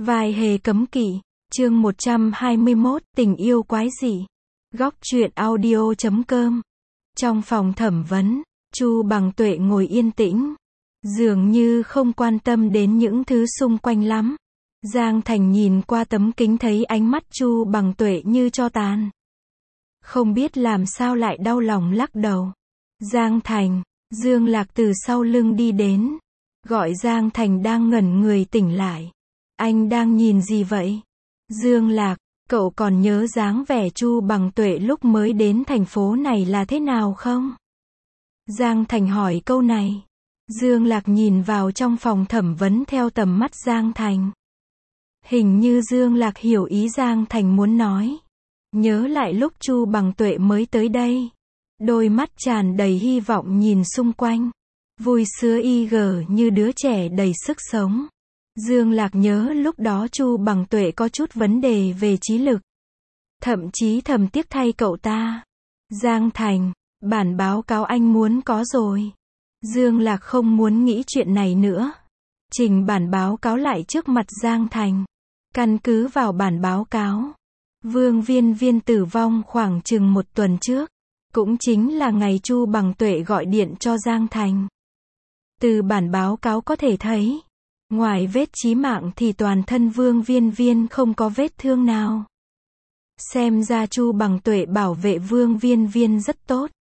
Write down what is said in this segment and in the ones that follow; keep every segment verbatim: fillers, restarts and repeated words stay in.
Vai hề cấm kỵ, chương một trăm hai mươi mốt, tình yêu quái dị. Góc truyện audio chấm com. Trong phòng thẩm vấn, Chu Bằng Tuệ ngồi yên tĩnh, dường như không quan tâm đến những thứ xung quanh lắm. Giang Thành nhìn qua tấm kính thấy ánh mắt Chu Bằng Tuệ như tro tàn. Không biết làm sao lại đau lòng lắc đầu. Giang Thành, Dương Lạc từ sau lưng đi đến, gọi Giang Thành đang ngẩn người tỉnh lại. Anh đang nhìn gì vậy? Dương Lạc, cậu còn nhớ dáng vẻ Chu Bằng Tuệ lúc mới đến thành phố này là thế nào không? Giang Thành hỏi câu này. Dương Lạc nhìn vào trong phòng thẩm vấn theo tầm mắt Giang Thành. Hình như Dương Lạc hiểu ý Giang Thành muốn nói. Nhớ lại lúc Chu Bằng Tuệ mới tới đây. Đôi mắt tràn đầy hy vọng nhìn xung quanh. Vui sướng y gờ như đứa trẻ đầy sức sống. Dương Lạc nhớ lúc đó Chu Bằng Tuệ có chút vấn đề về trí lực. Thậm chí thầm tiếc thay cậu ta. Giang Thành, bản báo cáo anh muốn có rồi. Dương Lạc không muốn nghĩ chuyện này nữa. Trình bản báo cáo lại trước mặt Giang Thành. Căn cứ vào bản báo cáo, Vương Viên Viên tử vong khoảng chừng một tuần trước. Cũng chính là ngày Chu Bằng Tuệ gọi điện cho Giang Thành. Từ bản báo cáo có thể thấy, ngoài vết chí mạng thì toàn thân Vương Viên Viên không có vết thương nào. Xem ra Chu Bằng Tuệ bảo vệ Vương Viên Viên rất tốt.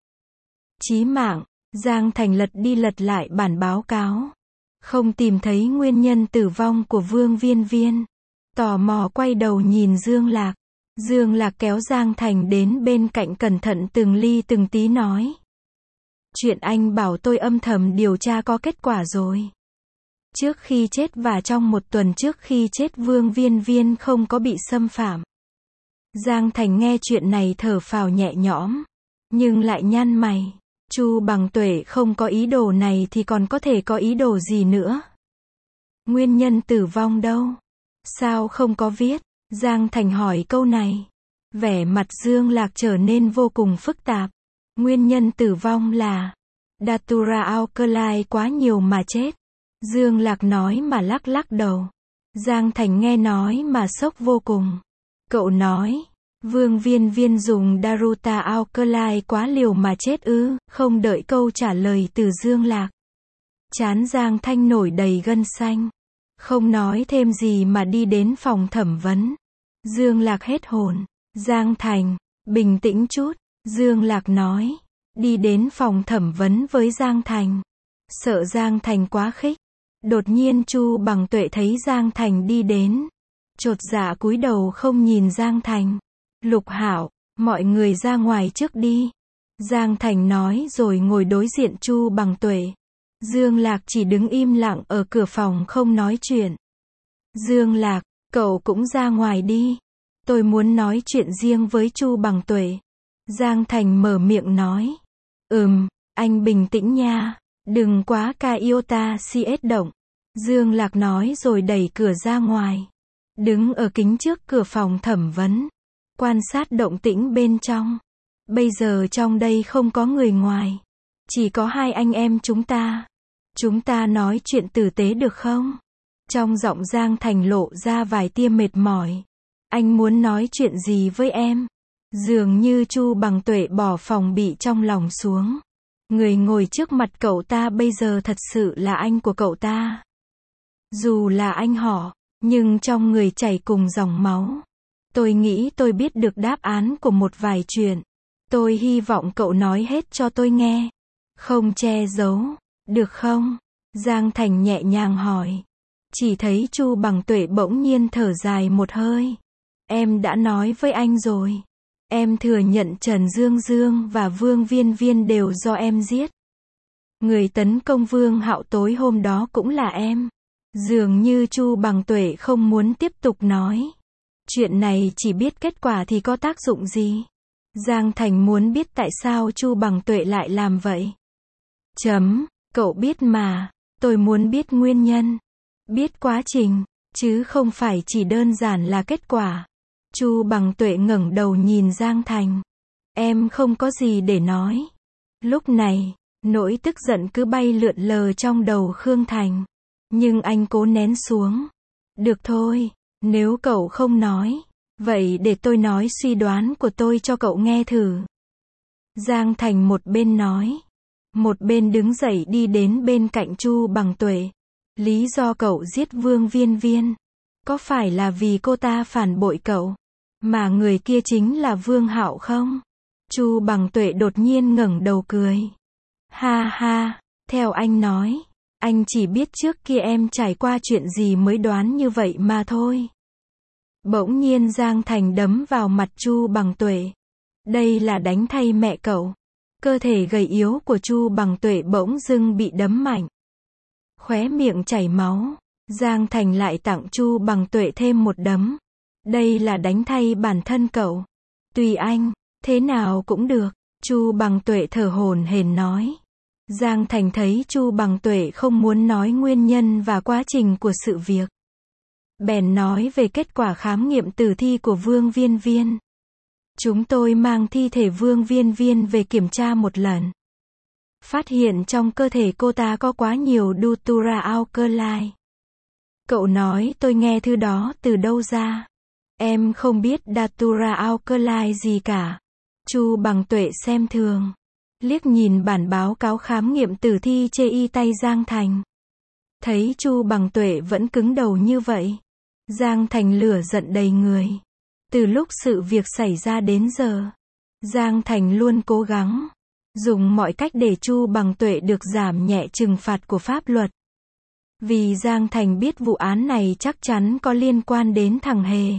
Chí mạng, Giang Thành lật đi lật lại bản báo cáo. Không tìm thấy nguyên nhân tử vong của Vương Viên Viên. Tò mò quay đầu nhìn Dương Lạc. Dương Lạc kéo Giang Thành đến bên cạnh cẩn thận từng ly từng tí nói. Chuyện anh bảo tôi âm thầm điều tra có kết quả rồi. Trước khi chết và trong một tuần trước khi chết Vương Viên Viên không có bị xâm phạm. Giang Thành nghe chuyện này thở phào nhẹ nhõm, nhưng lại nhăn mày. Chu Bằng Tuệ không có ý đồ này thì còn có thể có ý đồ gì nữa? Nguyên nhân tử vong đâu? Sao không có viết? Giang Thành hỏi câu này. Vẻ mặt Dương Lạc trở nên vô cùng phức tạp. Nguyên nhân tử vong là Datura alkali quá nhiều mà chết. Dương Lạc nói mà lắc lắc đầu. Giang Thành nghe nói mà sốc vô cùng. Cậu nói, Vương Viên Viên dùng Daruta alkali quá liều mà chết ư? Không đợi câu trả lời từ Dương Lạc. Trán Giang Thanh nổi đầy gân xanh. Không nói thêm gì mà đi đến phòng thẩm vấn. Dương Lạc hết hồn. Giang Thành, bình tĩnh chút. Dương Lạc nói. Đi đến phòng thẩm vấn với Giang Thành. Sợ Giang Thành quá khích. Đột nhiên Chu Bằng Tuệ thấy Giang Thành đi đến. Chột dạ cúi đầu không nhìn Giang Thành. Lục Hạo, mọi người ra ngoài trước đi. Giang Thành nói rồi ngồi đối diện Chu Bằng Tuệ. Dương Lạc chỉ đứng im lặng ở cửa phòng không nói chuyện. Dương Lạc, cậu cũng ra ngoài đi. Tôi muốn nói chuyện riêng với Chu Bằng Tuệ. Giang Thành mở miệng nói. Ừm, anh bình tĩnh nha. Đừng quá ca iota cs động. Dương Lạc nói rồi đẩy cửa ra ngoài. Đứng ở kính trước cửa phòng thẩm vấn. Quan sát động tĩnh bên trong. Bây giờ trong đây không có người ngoài. Chỉ có hai anh em chúng ta. Chúng ta nói chuyện tử tế được không? Trong giọng Giang Thành lộ ra vài tia mệt mỏi. Anh muốn nói chuyện gì với em? Dường như Chu Bằng Tuệ bỏ phòng bị trong lòng xuống. Người ngồi trước mặt cậu ta bây giờ thật sự là anh của cậu ta. Dù là anh họ, nhưng trong người chảy cùng dòng máu. Tôi nghĩ tôi biết được đáp án của một vài chuyện. Tôi hy vọng cậu nói hết cho tôi nghe. Không che giấu, được không? Giang Thành nhẹ nhàng hỏi. Chỉ thấy Chu Bằng Tuệ bỗng nhiên thở dài một hơi. Em đã nói với anh rồi. Em thừa nhận Trần Dương Dương và Vương Viên Viên đều do em giết. Người tấn công Vương Hạo tối hôm đó cũng là em. Dường như Chu Bằng Tuệ không muốn tiếp tục nói. Chuyện này chỉ biết kết quả thì có tác dụng gì? Giang Thành muốn biết tại sao Chu Bằng Tuệ lại làm vậy. Chấm, cậu biết mà. Tôi muốn biết nguyên nhân. Biết quá trình, chứ không phải chỉ đơn giản là kết quả. Chu Bằng Tuệ ngẩng đầu nhìn Giang Thành. Em không có gì để nói. Lúc này, nỗi tức giận cứ bay lượn lờ trong đầu Khương Thành. Nhưng anh cố nén xuống. Được thôi, Nếu cậu không nói, vậy để tôi nói suy đoán của tôi cho cậu nghe thử. Giang Thành một bên nói, một bên đứng dậy đi đến bên cạnh Chu Bằng Tuệ. Lý do cậu giết Vương Viên Viên, có phải là vì cô ta phản bội cậu, mà người kia chính là Vương Hạo không? Chu Bằng Tuệ đột nhiên ngẩng đầu cười. Ha ha, theo anh nói, anh chỉ biết trước kia em trải qua chuyện gì mới đoán như vậy mà thôi. Bỗng nhiên Giang Thành đấm vào mặt Chu Bằng Tuệ. Đây là đánh thay mẹ cậu. Cơ thể gầy yếu của Chu Bằng Tuệ bỗng dưng bị đấm mạnh. Khóe miệng chảy máu. Giang Thành lại tặng Chu Bằng Tuệ thêm một đấm. Đây là đánh thay bản thân cậu. Tùy anh, thế nào cũng được. Chu Bằng Tuệ thở hổn hển nói. Giang Thành thấy Chu Bằng Tuệ không muốn nói nguyên nhân và quá trình của sự việc. Bèn nói về kết quả khám nghiệm tử thi của Vương Viên Viên. Chúng tôi mang thi thể Vương Viên Viên về kiểm tra một lần. Phát hiện trong cơ thể cô ta có quá nhiều Datura alkali. Cậu nói tôi nghe thứ đó từ đâu ra? Em không biết Datura alkali gì cả. Chu Bằng Tuệ xem thường. Liếc nhìn bản báo cáo khám nghiệm tử thi chê y tay Giang Thành. Thấy Chu Bằng Tuệ vẫn cứng đầu như vậy. Giang Thành lửa giận đầy người. Từ lúc sự việc xảy ra đến giờ, Giang Thành luôn cố gắng dùng mọi cách để Chu Bằng Tuệ được giảm nhẹ trừng phạt của pháp luật. Vì Giang Thành biết vụ án này chắc chắn có liên quan đến thằng Hề.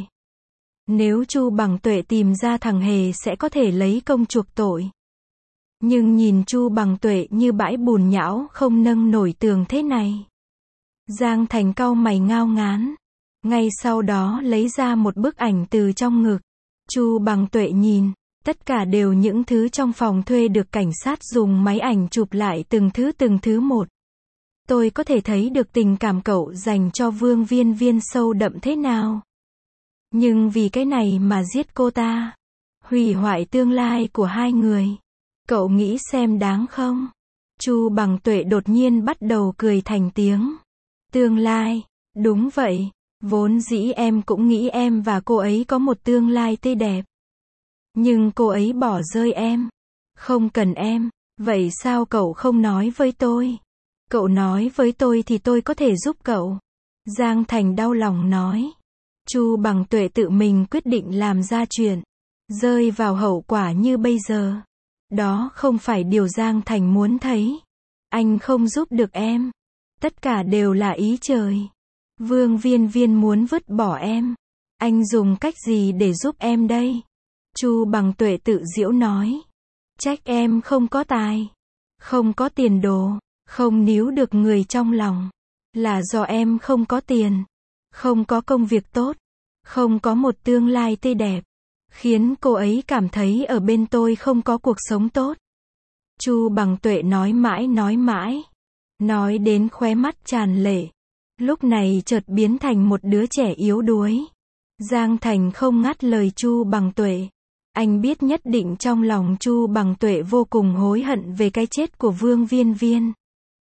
Nếu Chu Bằng Tuệ tìm ra thằng Hề sẽ có thể lấy công chuộc tội. Nhưng nhìn Chu Bằng Tuệ như bãi bùn nhão không nâng nổi tường thế này. Giang Thành cau mày ngao ngán. Ngay sau đó lấy ra một bức ảnh từ trong ngực. Chu Bằng Tuệ nhìn, tất cả đều những thứ trong phòng thuê được cảnh sát dùng máy ảnh chụp lại từng thứ từng thứ một. Tôi có thể thấy được tình cảm cậu dành cho Vương Viên Viên sâu đậm thế nào. Nhưng vì cái này mà giết cô ta, hủy hoại tương lai của hai người. Cậu nghĩ xem đáng không? Chu Bằng Tuệ đột nhiên bắt đầu cười thành tiếng. Tương lai, đúng vậy. Vốn dĩ em cũng nghĩ em và cô ấy có một tương lai tươi đẹp. Nhưng cô ấy bỏ rơi em. Không cần em. Vậy sao cậu không nói với tôi? Cậu nói với tôi thì tôi có thể giúp cậu. Giang Thành đau lòng nói. Chu Bằng Tuệ tự mình quyết định làm ra chuyện. Rơi vào hậu quả như bây giờ. Đó không phải điều Giang Thành muốn thấy. Anh không giúp được em. Tất cả đều là ý trời. Vương Viên Viên muốn vứt bỏ em. Anh dùng cách gì để giúp em đây? Chu Bằng Tuệ tự giễu nói. Trách em không có tài. Không có tiền đồ. Không níu được người trong lòng. Là do em không có tiền. Không có công việc tốt. Không có một tương lai tươi đẹp. Khiến cô ấy cảm thấy ở bên tôi không có cuộc sống tốt. Chu Bằng Tuệ nói mãi nói mãi. Nói đến khóe mắt tràn lệ. Lúc này chợt biến thành một đứa trẻ yếu đuối. Giang Thành không ngắt lời Chu Bằng Tuệ. Anh biết nhất định trong lòng Chu Bằng Tuệ vô cùng hối hận về cái chết của Vương Viên Viên.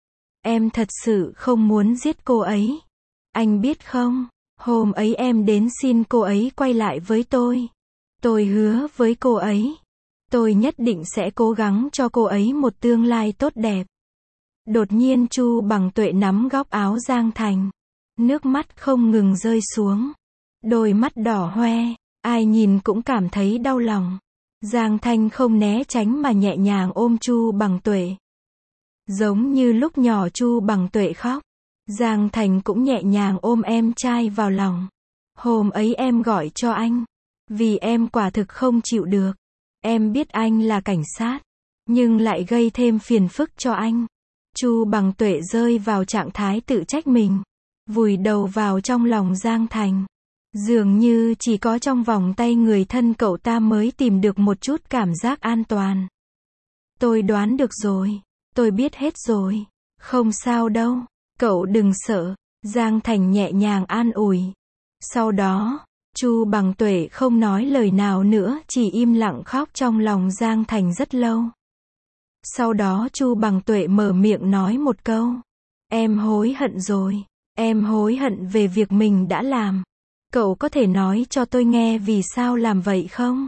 Em thật sự không muốn giết cô ấy. Anh biết không, hôm ấy em đến xin cô ấy quay lại với tôi. Tôi hứa với cô ấy. Tôi nhất định sẽ cố gắng cho cô ấy một tương lai tốt đẹp. Đột nhiên Chu Bằng Tuệ nắm góc áo Giang Thành. Nước mắt không ngừng rơi xuống. Đôi mắt đỏ hoe, ai nhìn cũng cảm thấy đau lòng. Giang Thành không né tránh mà nhẹ nhàng ôm Chu Bằng Tuệ. Giống như lúc nhỏ Chu Bằng Tuệ khóc. Giang Thành cũng nhẹ nhàng ôm em trai vào lòng. Hôm ấy em gọi cho anh. Vì em quả thực không chịu được. Em biết anh là cảnh sát. Nhưng lại gây thêm phiền phức cho anh. Chu Bằng Tuệ rơi vào trạng thái tự trách mình. Vùi đầu vào trong lòng Giang Thành. Dường như chỉ có trong vòng tay người thân cậu ta mới tìm được một chút cảm giác an toàn. Tôi đoán được rồi. Tôi biết hết rồi. Không sao đâu. Cậu đừng sợ. Giang Thành nhẹ nhàng an ủi. Sau đó, Chu Bằng Tuệ không nói lời nào nữa, chỉ im lặng khóc trong lòng Giang Thành rất lâu. Sau đó Chu Bằng Tuệ mở miệng nói một câu. Em hối hận rồi. Em hối hận về việc mình đã làm. Cậu có thể nói cho tôi nghe vì sao làm vậy không?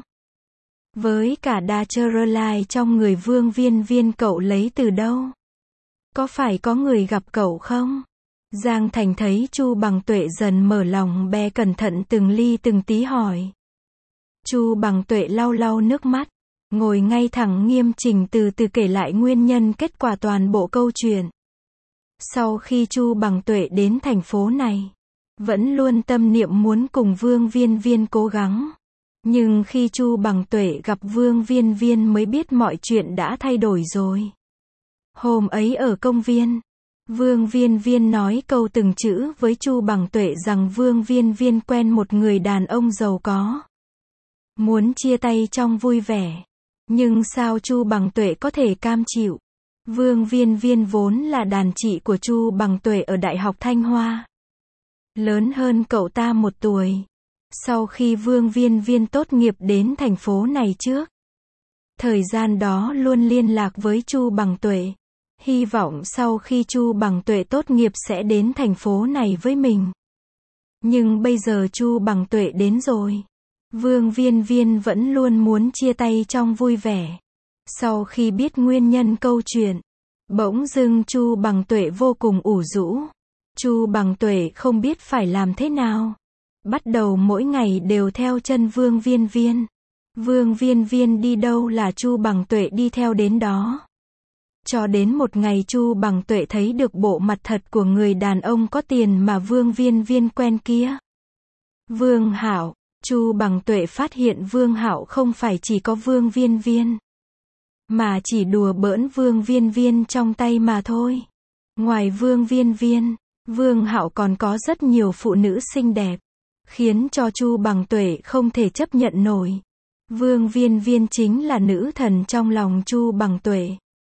Với cả Dacherolite trong người Vương Viên Viên cậu lấy từ đâu? Có phải có người gặp cậu không? Giang Thành thấy Chu Bằng Tuệ dần mở lòng bè cẩn thận từng ly từng tí hỏi. Chu Bằng Tuệ lau lau nước mắt, ngồi ngay thẳng nghiêm chỉnh từ từ kể lại nguyên nhân kết quả toàn bộ câu chuyện. Sau khi Chu Bằng Tuệ đến thành phố này, vẫn luôn tâm niệm muốn cùng Vương Viên Viên cố gắng. Nhưng khi Chu Bằng Tuệ gặp Vương Viên Viên mới biết mọi chuyện đã thay đổi rồi. Hôm ấy ở công viên, Vương Viên Viên nói câu từng chữ với Chu Bằng Tuệ rằng Vương Viên Viên quen một người đàn ông giàu có. Muốn chia tay trong vui vẻ. Nhưng sao Chu Bằng Tuệ có thể cam chịu? Vương Viên Viên vốn là đàn chị của Chu Bằng Tuệ ở Đại học Thanh Hoa. Lớn hơn cậu ta một tuổi. Sau khi Vương Viên Viên tốt nghiệp đến thành phố này trước, thời gian đó luôn liên lạc với Chu Bằng Tuệ. Hy vọng sau khi Chu Bằng Tuệ tốt nghiệp sẽ đến thành phố này với mình. Nhưng bây giờ Chu Bằng Tuệ đến rồi. Vương Viên Viên vẫn luôn muốn chia tay trong vui vẻ. Sau khi biết nguyên nhân câu chuyện, bỗng dưng Chu Bằng Tuệ vô cùng ủ rũ. Chu Bằng Tuệ không biết phải làm thế nào. Bắt đầu mỗi ngày đều theo chân Vương Viên Viên. Vương Viên Viên đi đâu là Chu Bằng Tuệ đi theo đến đó. Cho đến một ngày Chu Bằng Tuệ thấy được bộ mặt thật của người đàn ông có tiền mà Vương Viên Viên quen kia. Vương Hạo. Chu Bằng Tuệ phát hiện Vương Hạo không phải chỉ có Vương Viên Viên, mà chỉ đùa bỡn Vương Viên Viên trong tay mà thôi. Ngoài Vương Viên Viên, Vương Hạo còn có rất nhiều phụ nữ xinh đẹp, khiến cho Chu Bằng Tuệ không thể chấp nhận nổi. Vương Viên Viên chính là nữ thần trong lòng Chu Bằng Tuệ,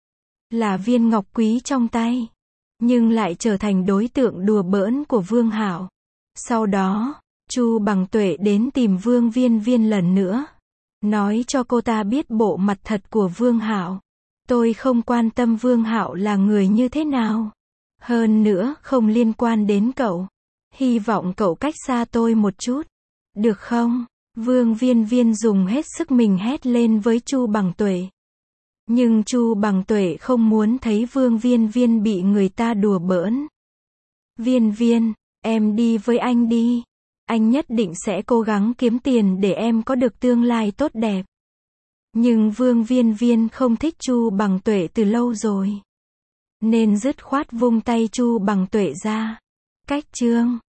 là viên ngọc quý trong tay, nhưng lại trở thành đối tượng đùa bỡn của Vương Hạo. Sau đó, Chu Bằng Tuệ đến tìm Vương Viên Viên lần nữa, nói cho cô ta biết bộ mặt thật của Vương Hạo. Tôi không quan tâm Vương Hạo là người như thế nào. Hơn nữa không liên quan đến cậu. Hy vọng cậu cách xa tôi một chút. Được không? Vương Viên Viên dùng hết sức mình hét lên với Chu Bằng Tuệ. Nhưng Chu Bằng Tuệ không muốn thấy Vương Viên Viên bị người ta đùa bỡn. Viên Viên, em đi với anh đi. Anh nhất định sẽ cố gắng kiếm tiền để em có được tương lai tốt đẹp. Nhưng Vương Viên Viên không thích Chu Bằng Tuệ từ lâu rồi, nên dứt khoát vung tay Chu Bằng Tuệ ra. Cách chương